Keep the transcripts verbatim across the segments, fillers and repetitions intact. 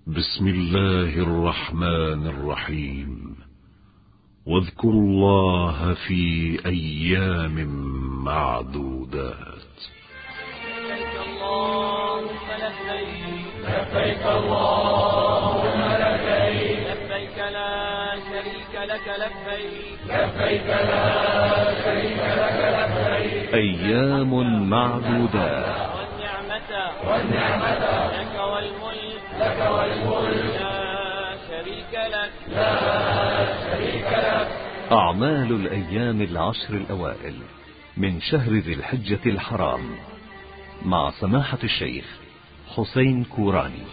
بسم الله الرحمن الرحيم. واذكروا الله في أيام معدودات. لبيك اللهم لبيك لبيك اللهم لبيك لبيك لا شريك لك لبيك لبيك لا شريك لك لبيك أيام معدودات. والنعمة والنعمة لك والملك لك والملك لا شريك لك لا شريك لك. أعمال الأيام العشر الأوائل من شهر ذي الحجة الحرام مع سماحة الشيخ حسين كوراني.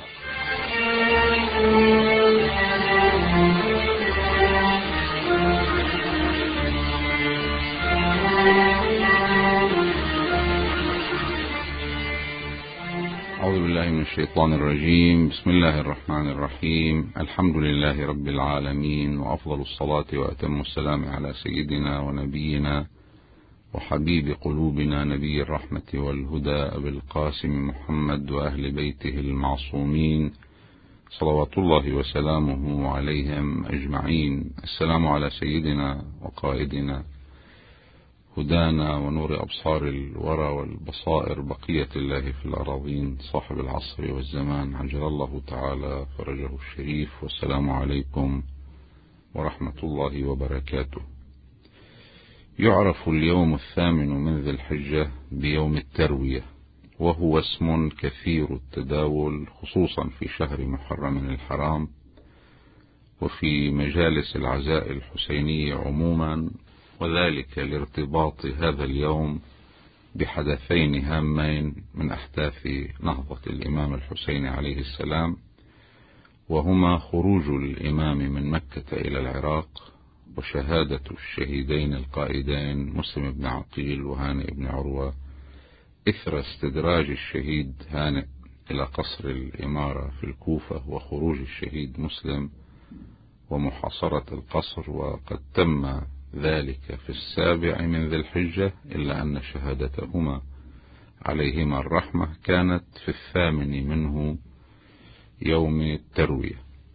أعوذ بالله من الشيطان الرجيم. بسم الله الرحمن الرحيم. الحمد لله رب العالمين، وأفضل الصلاة وأتم السلام على سيدنا ونبينا وحبيب قلوبنا نبي الرحمة والهدى أبي القاسم محمد وأهل بيته المعصومين صلوات الله وسلامه عليهم أجمعين. السلام على سيدنا وقائدنا هدانا ونور أبصار الورى والبصائر بقية الله في الأراضين صاحب العصر والزمان عجل الله تعالى فرجه الشريف. والسلام عليكم ورحمة الله وبركاته. يعرف اليوم الثامن من ذي الحجة بيوم التروية، وهو اسم كثير التداول خصوصا في شهر محرم الحرام وفي مجالس العزاء الحسينية عموما، وذلك لارتباط هذا اليوم بحدثين هامين من أحداث نهضة الإمام الحسين عليه السلام، وهما خروج الإمام من مكة إلى العراق وشهادة الشهيدين القائدين مسلم بن عقيل وهانئ بن عروة إثر استدراج الشهيد هانئ إلى قصر الإمارة في الكوفة، وخروج الشهيد مسلم ومحاصرة القصر. وقد تم ذلك في السابع من ذي الحجة، إلا أن شهادتهما عليهما الرحمة كانت في الثامن منه يوم التروية.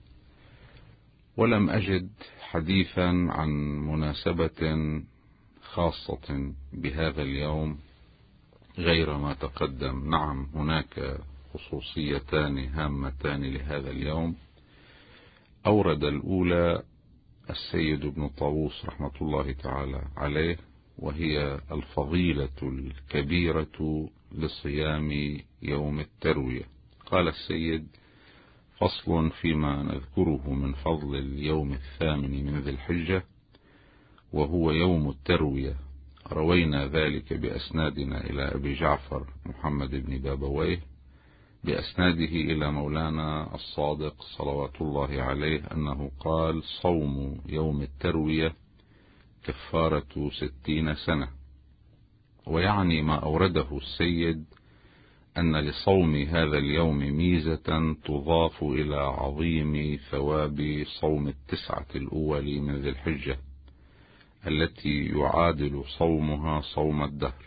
ولم أجد حديثا عن مناسبة خاصة بهذا اليوم غير ما تقدم. نعم، هناك خصوصيتان هامتان لهذا اليوم. أورد الأولى السيد ابن طاووس رحمة الله تعالى عليه، وهي الفضيلة الكبيرة لصيام يوم التروية. قال السيد: فصل فيما نذكره من فضل اليوم الثامن من ذي الحجة، وهو يوم التروية. روينا ذلك بأسنادنا إلى أبي جعفر محمد بن بابويه بأسناده إلى مولانا الصادق صلوات الله عليه أنه قال: صوم يوم التروية كفارة ستين سنة. ويعني ما أورده السيد أن لصوم هذا اليوم ميزة تضاف إلى عظيم ثواب صوم التسعة الأول من ذي الحجة التي يعادل صومها صوم الدهر.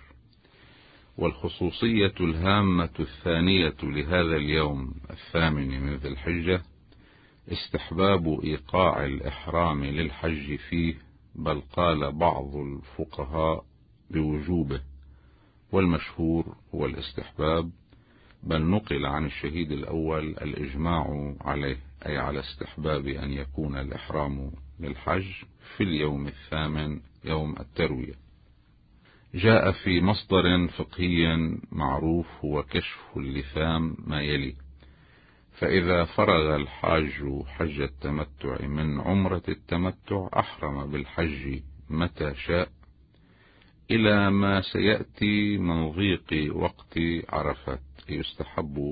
والخصوصية الهامة الثانية لهذا اليوم الثامن من ذي الحجة استحباب إيقاع الإحرام للحج فيه، بل قال بعض الفقهاء بوجوبه، والمشهور هو الاستحباب، بل نقل عن الشهيد الأول الإجماع عليه، أي على استحباب أن يكون الإحرام للحج في اليوم الثامن يوم التروية. جاء في مصدر فقهي معروف هو كشف اللثام ما يلي: فإذا فرغ الحاج حج التمتع من عمرة التمتع أحرم بالحج متى شاء إلى ما سيأتي من ضيق وقت عرفات. يستحب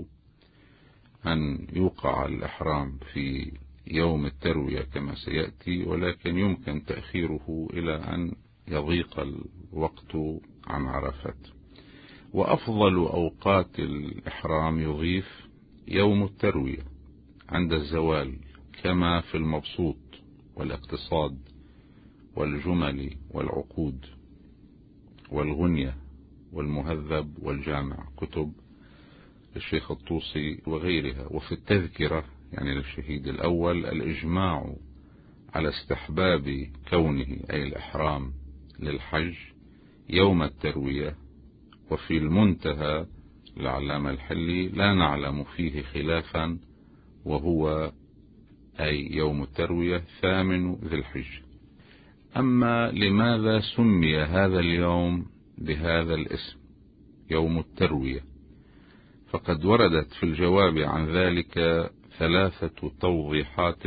أن يوقع الإحرام في يوم التروية كما سيأتي، ولكن يمكن تأخيره إلى أن يضيق الوقت عن عرفات. وأفضل أوقات الإحرام يضيف يوم التروية عند الزوال، كما في المبسوط والاقتصاد والجمل والعقود والغنية والمهذب والجامع، كتب للشيخ الطوسي وغيرها. وفي التذكرة يعني للشهيد الأول الإجماع على استحباب كونه أي الإحرام للحج يوم التروية. وفي المنتهى العلامة الحلي لا نعلم فيه خلافا، وهو أي يوم التروية ثامن ذي الحجة. أما لماذا سمي هذا اليوم بهذا الاسم يوم التروية، فقد وردت في الجواب عن ذلك ثلاثة توضيحات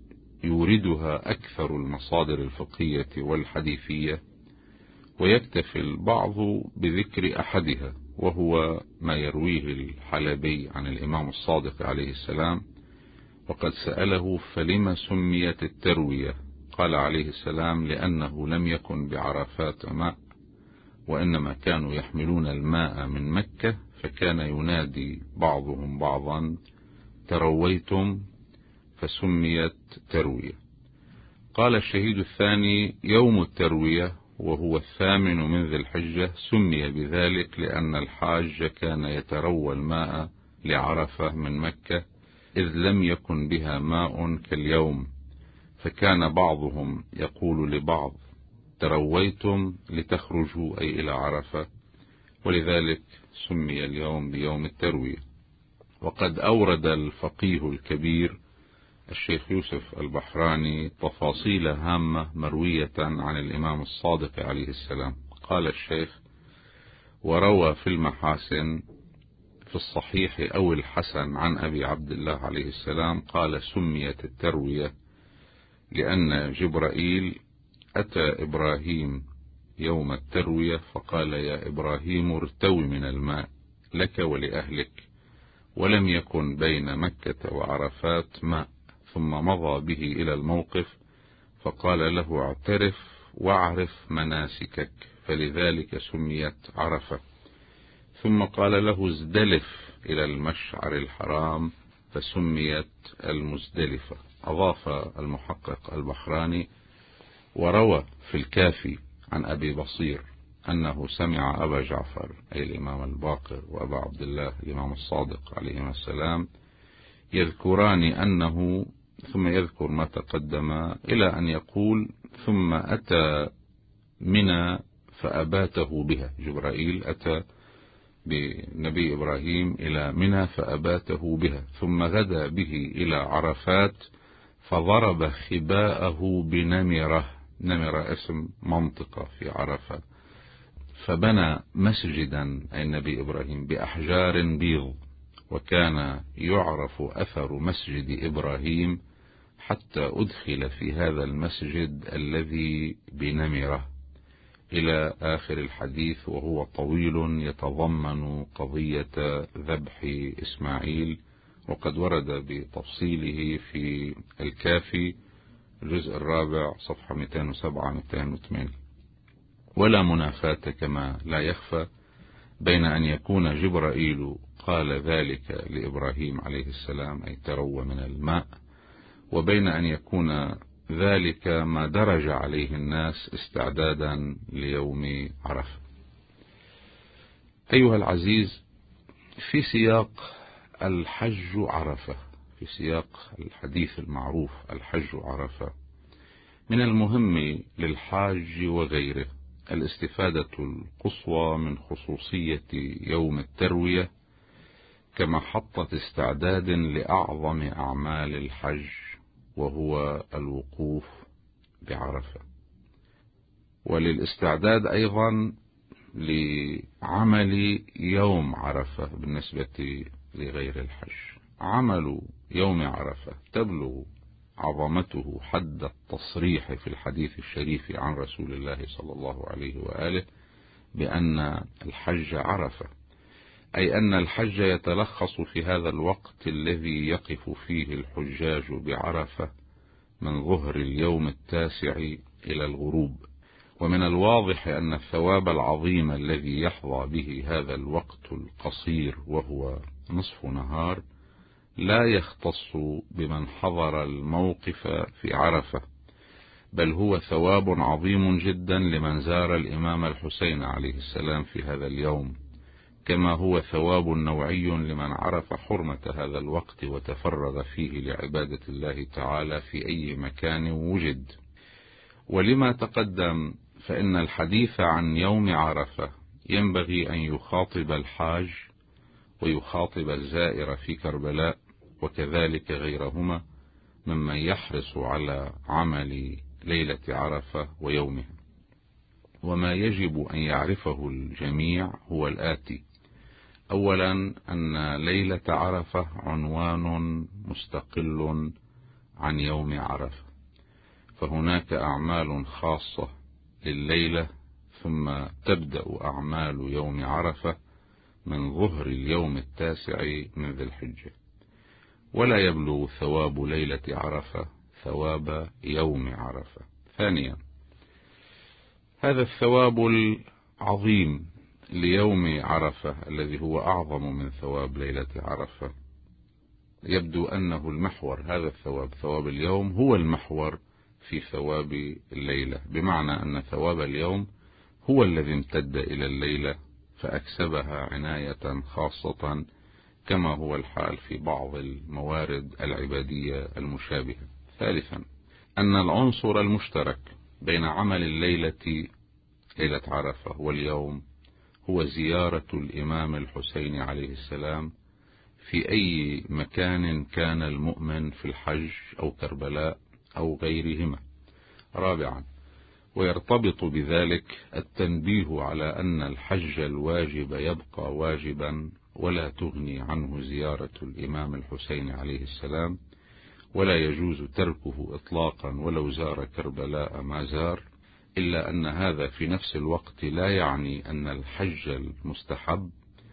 يوردها أكثر المصادر الفقهية والحديثية، ويكتفي البعض بذكر أحدها، وهو ما يرويه الحلبي عن الإمام الصادق عليه السلام. وقد سأله فلما سميت التروية؟ قال عليه السلام لأنه لم يكن بعرفات ماء، وإنما كانوا يحملون الماء من مكة، فكان ينادي بعضهم بعضا ترويتم، فسميت تروية. قال الشهيد الثاني يوم التروية وهو الثامن من ذي الحجة سمي بذلك لأن الحاج كان يتروى الماء لعرفة من مكة، إذ لم يكن بها ماء كاليوم، فكان بعضهم يقول لبعض ترويتم لتخرجوا أي إلى عرفة، ولذلك سمي اليوم بيوم التروية. وقد أورد الفقيه الكبير الشيخ يوسف البحراني تفاصيل هامة مروية عن الإمام الصادق عليه السلام. قال الشيخ وروى في المحاسن في الصحيح أو الحسن عن أبي عبد الله عليه السلام قال سميت التروية لأن جبرائيل أتى إبراهيم يوم التروية فقال يا إبراهيم ارتوي من الماء لك ولأهلك، ولم يكن بين مكة وعرفات ماء، ثم مضى به إلى الموقف فقال له اعترف واعرف مناسكك، فلذلك سميت عرفة. ثم قال له ازدلف إلى المشعر الحرام فسميت المزدلفة. أضاف المحقق البحراني وروى في الكافي عن أبي بصير أنه سمع أبا جعفر أي الإمام الباقر وأبا عبد الله الإمام الصادق عليهما السلام يذكران أنه، ثم يذكر ما تقدم إلى أن يقول ثم أتى منى فأباته بها. جبرائيل أتى بنبي إبراهيم إلى منى فأباته بها، ثم غدا به إلى عرفات فضرب خباءه بنمرة، نمرة اسم منطقة في عرفة، فبنى مسجدا أي النبي إبراهيم بأحجار بيض، وكان يعرف أثر مسجد إبراهيم حتى أدخل في هذا المسجد الذي بنمرة إلى آخر الحديث، وهو طويل يتضمن قضية ذبح إسماعيل، وقد ورد بتفصيله في الكافي الجزء الرابع صفحة مئتين وسبعة مئتين وثمانية. ولا منافاة كما لا يخفى بين أن يكون جبرائيل قال ذلك لإبراهيم عليه السلام أي تروى من الماء، وبين أن يكون ذلك ما درج عليه الناس استعدادا ليوم عرفة. أيها العزيز، في سياق الحج عرفة، في سياق الحديث المعروف الحج عرفة، من المهم للحاج وغيره الاستفادة القصوى من خصوصية يوم التروية كمحطة استعداد لأعظم أعمال الحج، وهو الوقوف بعرفة، وللاستعداد أيضا لعمل يوم عرفة بالنسبة لغير الحج. عمل يوم عرفة تبلغ عظمته حد التصريح في الحديث الشريف عن رسول الله صلى الله عليه وآله بأن الحج عرفة، أي أن الحج يتلخص في هذا الوقت الذي يقف فيه الحجاج بعرفة من ظهر اليوم التاسع إلى الغروب. ومن الواضح أن الثواب العظيم الذي يحظى به هذا الوقت القصير وهو نصف نهار لا يختص بمن حضر الموقف في عرفة، بل هو ثواب عظيم جدا لمن زار الإمام الحسين عليه السلام في هذا اليوم، كما هو ثواب نوعي لمن عرف حرمة هذا الوقت وتفرغ فيه لعبادة الله تعالى في أي مكان وجد. ولما تقدم فإن الحديث عن يوم عرفة ينبغي أن يخاطب الحاج ويخاطب الزائر في كربلاء وكذلك غيرهما ممن يحرص على عمل ليلة عرفة ويومها. وما يجب أن يعرفه الجميع هو الآتي: أولا أن ليلة عرفة عنوان مستقل عن يوم عرفة، فهناك أعمال خاصة لليلة ثم تبدأ أعمال يوم عرفة من ظهر اليوم التاسع من ذي الحجة، ولا يبلغ ثواب ليلة عرفة ثواب يوم عرفة. ثانيا، هذا الثواب العظيم ليوم عرفة الذي هو أعظم من ثواب ليلة عرفة يبدو أنه المحور، هذا الثواب ثواب اليوم هو المحور في ثواب الليلة، بمعنى أن ثواب اليوم هو الذي امتد إلى الليلة فأكسبها عناية خاصة كما هو الحال في بعض الموارد العبادية المشابهة. ثالثا، أن العنصر المشترك بين عمل الليلة ليلة عرفة واليوم هو زيارة الإمام الحسين عليه السلام في أي مكان كان المؤمن في الحج أو كربلاء أو غيرهما. رابعا، ويرتبط بذلك التنبيه على أن الحج الواجب يبقى واجبا ولا تغني عنه زيارة الإمام الحسين عليه السلام، ولا يجوز تركه إطلاقا ولو زار كربلاء ما زار، إلا أن هذا في نفس الوقت لا يعني أن الحج المستحب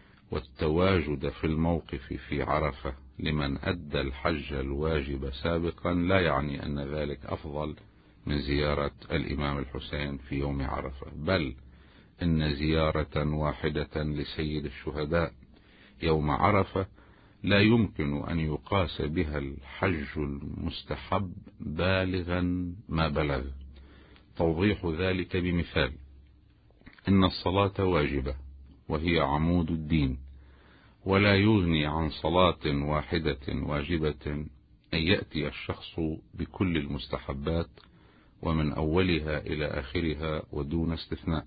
والتواجد في الموقف في عرفة لمن أدى الحج الواجب سابقا لا يعني أن ذلك أفضل من زيارة الإمام الحسين في يوم عرفة، بل إن زيارة واحدة لسيد الشهداء يوم عرفة لا يمكن أن يقاس بها الحج المستحب بالغا ما بلغ. توضيح ذلك بمثال: إن الصلاة واجبة وهي عمود الدين، ولا يغني عن صلاة واحدة واجبة أن يأتي الشخص بكل المستحبات ومن أولها إلى آخرها ودون استثناء.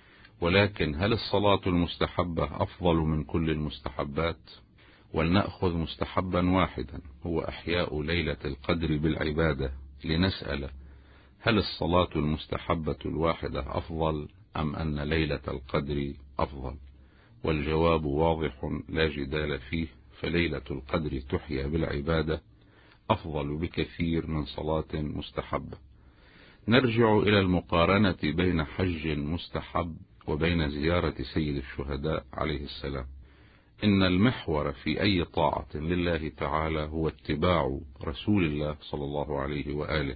ولكن هل الصلاة المستحبة أفضل من كل المستحبات؟ ولنأخذ مستحبا واحدا هو إحياء ليلة القدر بالعبادة لنسأل: هل الصلاة المستحبة الواحدة أفضل أم أن ليلة القدر أفضل؟ والجواب واضح لا جدال فيه، فليلة القدر تحيا بالعبادة أفضل بكثير من صلاة مستحبة. نرجع إلى المقارنة بين حج مستحب وبين زيارة سيد الشهداء عليه السلام. إن المحور في أي طاعة لله تعالى هو اتباع رسول الله صلى الله عليه وآله،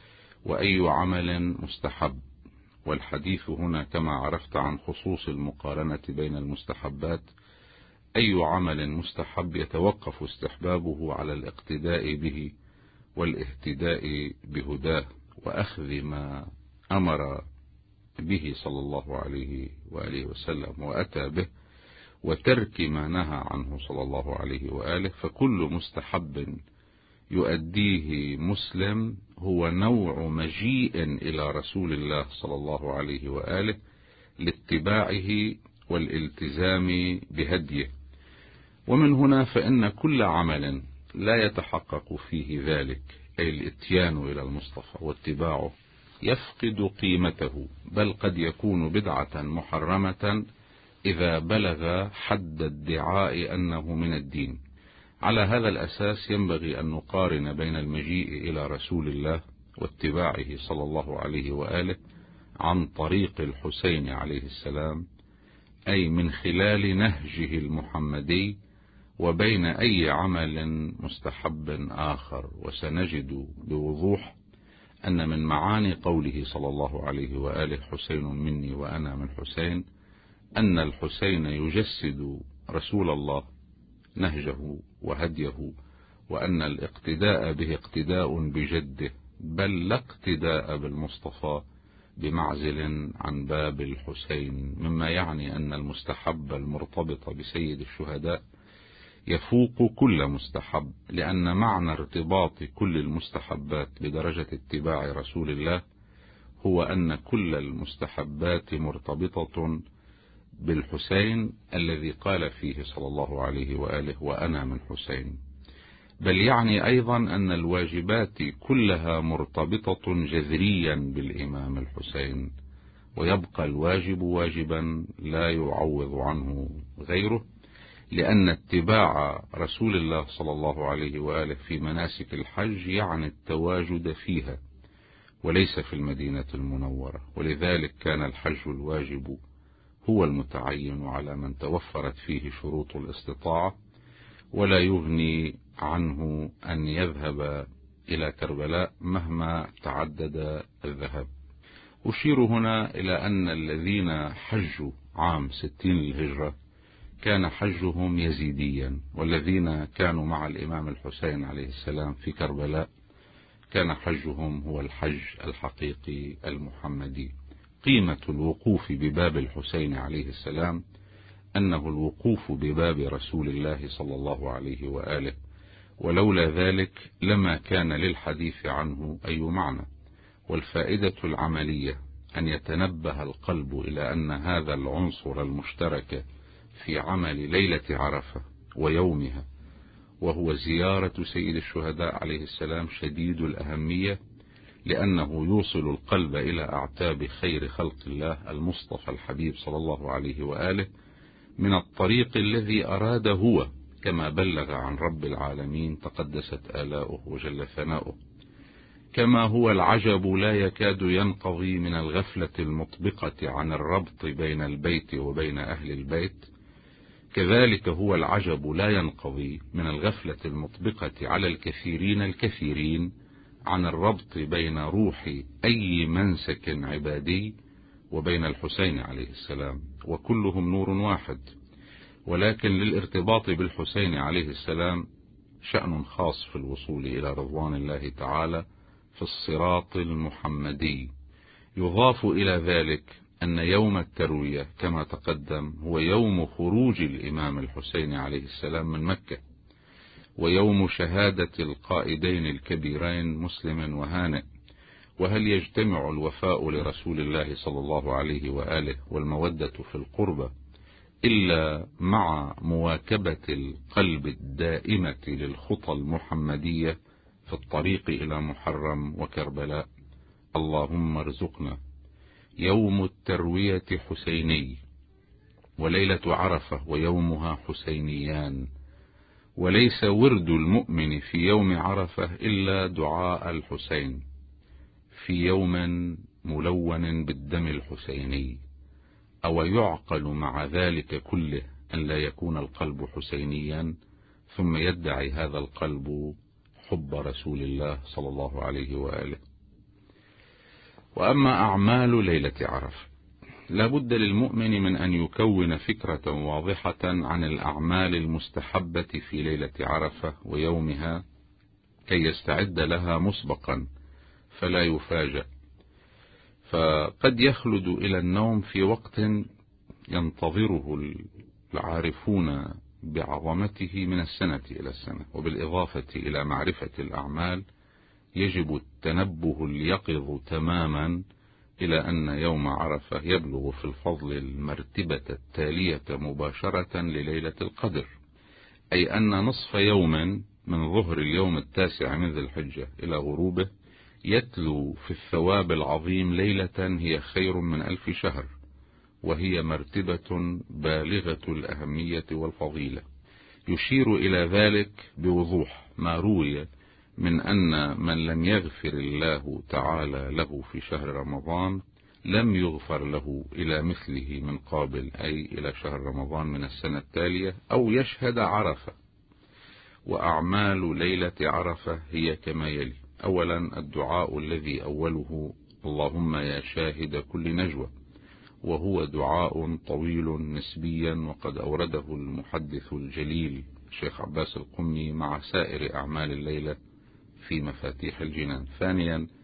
وأي عمل مستحب. والحديث هنا كما عرفت عن خصوص المقارنة بين المستحبات، أي عمل مستحب يتوقف استحبابه على الاقتداء به والاهتداء بهداه وأخذ ما أمر به صلى الله عليه وآله وسلم وأتى به، وترك ما نهى عنه صلى الله عليه وآله. فكل مستحب يؤديه مسلم هو نوع مجيء إلى رسول الله صلى الله عليه وآله لاتباعه والالتزام بهديه. ومن هنا فإن كل عمل لا يتحقق فيه ذلك، أي الاتيان إلى المصطفى واتباعه، يفقد قيمته، بل قد يكون بدعة محرمة إذا بلغ حد الدعاء أنه من الدين. على هذا الأساس ينبغي أن نقارن بين المجيء إلى رسول الله واتباعه صلى الله عليه وآله عن طريق الحسين عليه السلام، أي من خلال نهجه المحمدي، وبين أي عمل مستحب آخر. وسنجد بوضوح أن من معاني قوله صلى الله عليه وآله حسين مني وأنا من حسين أن الحسين يجسد رسول الله نهجه وهديه، وأن الاقتداء به اقتداء بجده، بل لا اقتداء بالمصطفى بمعزل عن باب الحسين، مما يعني أن المستحب المرتبط بسيد الشهداء يفوق كل مستحب، لأن معنى ارتباط كل المستحبات بدرجة اتباع رسول الله هو أن كل المستحبات مرتبطة بالحسين الذي قال فيه صلى الله عليه وآله وأنا من حسين، بل يعني أيضا أن الواجبات كلها مرتبطة جذريا بالإمام الحسين، ويبقى الواجب واجبا لا يعوض عنه غيره، لأن اتباع رسول الله صلى الله عليه وآله في مناسك الحج يعني التواجد فيها وليس في المدينة المنورة، ولذلك كان الحج الواجب هو المتعين على من توفرت فيه شروط الاستطاعة، ولا يغني عنه أن يذهب إلى كربلاء مهما تعدد الذهاب. أشير هنا إلى أن الذين حجوا عام ستين الهجرة كان حجهم يزيديا، والذين كانوا مع الإمام الحسين عليه السلام في كربلاء كان حجهم هو الحج الحقيقي المحمدي. قيمة الوقوف بباب الحسين عليه السلام أنه الوقوف بباب رسول الله صلى الله عليه وآله، ولولا ذلك لما كان للحديث عنه أي معنى. والفائدة العملية أن يتنبه القلب إلى أن هذا العنصر المشترك في عمل ليلة عرفة ويومها، وهو زيارة سيد الشهداء عليه السلام، شديد الأهمية، لأنه يوصل القلب إلى أعتاب خير خلق الله المصطفى الحبيب صلى الله عليه وآله من الطريق الذي أراد هو، كما بلغ عن رب العالمين تقدست آلاؤه وجل ثناؤه. كما هو العجب لا يكاد ينقضي من الغفلة المطبقة عن الربط بين البيت وبين أهل البيت، كذلك هو العجب لا ينقضي من الغفلة المطبقة على الكثيرين الكثيرين عن الربط بين روح أي منسك عبادي وبين الحسين عليه السلام، وكلهم نور واحد، ولكن للارتباط بالحسين عليه السلام شأن خاص في الوصول إلى رضوان الله تعالى في الصراط المحمدي. يضاف إلى ذلك أن يوم التروية كما تقدم هو يوم خروج الإمام الحسين عليه السلام من مكة، ويوم شهادة القائدين الكبيرين مسلم وهانئ. وهل يجتمع الوفاء لرسول الله صلى الله عليه وآله والمودة في القربة إلا مع مواكبة القلب الدائمة للخطى المحمدية في الطريق إلى محرم وكربلاء؟ اللهم ارزقنا يوم التروية حسيني، وليلة عرفة ويومها حسينيان، وليس ورد المؤمن في يوم عرفة إلا دعاء الحسين في يوم ملون بالدم الحسيني. أو يعقل مع ذلك كله أن لا يكون القلب حسينيا ثم يدعي هذا القلب حب رسول الله صلى الله عليه وآله؟ وأما أعمال ليلة عرفة، لا بد للمؤمن من أن يكون فكرة واضحة عن الأعمال المستحبة في ليلة عرفة ويومها كي يستعد لها مسبقا فلا يفاجأ، فقد يخلد إلى النوم في وقت ينتظره العارفون بعظمته من السنة إلى السنة. وبالإضافة إلى معرفة الأعمال يجب التنبه اليقظ تماما إلى أن يوم عرفة يبلغ في الفضل المرتبة التالية مباشرة لليلة القدر، أي أن نصف يوم من ظهر اليوم التاسع من ذي الحجة إلى غروبه يتلو في الثواب العظيم ليلة هي خير من ألف شهر، وهي مرتبة بالغة الأهمية والفضيلة. يشير إلى ذلك بوضوح ما روي من أن من لم يغفر الله تعالى له في شهر رمضان لم يغفر له إلى مثله من قابل، أي إلى شهر رمضان من السنة التالية، أو يشهد عرفة. وأعمال ليلة عرفة هي كما يلي: أولا الدعاء الذي أوله اللهم يا شاهد كل نجوى، وهو دعاء طويل نسبيا وقد أورده المحدث الجليل الشيخ عباس القمي مع سائر أعمال الليلة في مفاتيح الجنان. ثانيا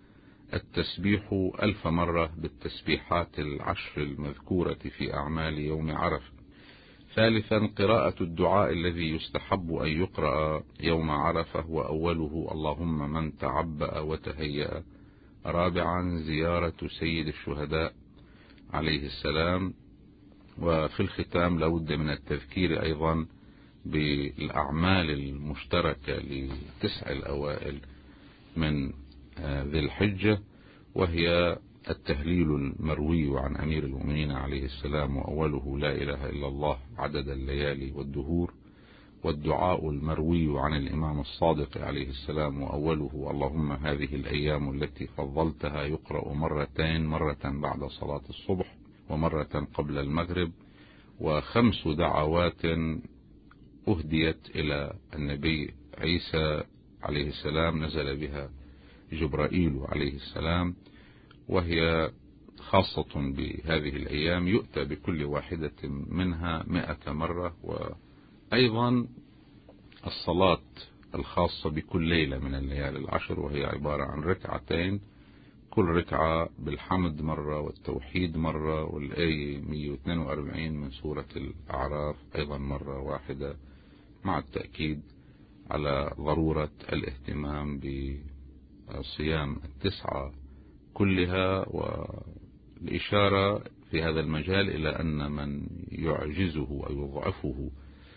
التسبيح ألف مرة بالتسبيحات العشر المذكورة في أعمال يوم عرفة. ثالثا قراءة الدعاء الذي يستحب أن يقرأ يوم عرفة وأوله اللهم من تعبأ وتهيأ. رابعا زيارة سيد الشهداء عليه السلام. وفي الختام لابد من التذكير أيضا بالأعمال المشتركة لتسع الأوائل من ذي الحجة، وهي التهليل المروي عن أمير المؤمنين عليه السلام وأوله لا إله إلا الله عدد الليالي والدهور، والدعاء المروي عن الإمام الصادق عليه السلام وأوله اللهم هذه الأيام التي فضلتها يقرأ مرتين، مرة بعد صلاة الصبح ومرة قبل المغرب. وخمس دعوات أهديت إلى النبي عيسى عليه السلام نزل بها جبرائيل عليه السلام، وهي خاصة بهذه الأيام يؤتى بكل واحدة منها مئة مرة. وأيضا الصلاة الخاصة بكل ليلة من الليالي العشر، وهي عبارة عن ركعتين كل ركعة بالحمد مرة والتوحيد مرة، والآية مئة واثنين وأربعين من سورة الأعراف أيضا مرة واحدة، مع التأكيد على ضرورة الاهتمام بصيام التسعة كلها. والإشارة في هذا المجال إلى أن من يعجزه أو يضعفه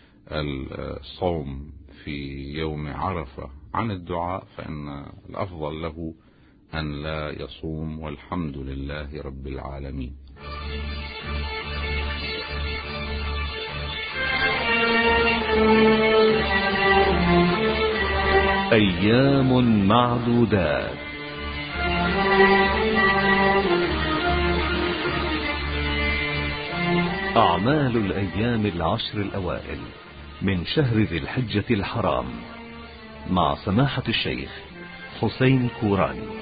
الصوم في يوم عرفة عن الدعاء فإن الأفضل له أن لا يصوم، والحمد لله رب العالمين. أيام معدودات. أعمال الأيام العشر الأوائل من شهر ذي الحجة الحرام، مع سماحة الشيخ حسين كوراني.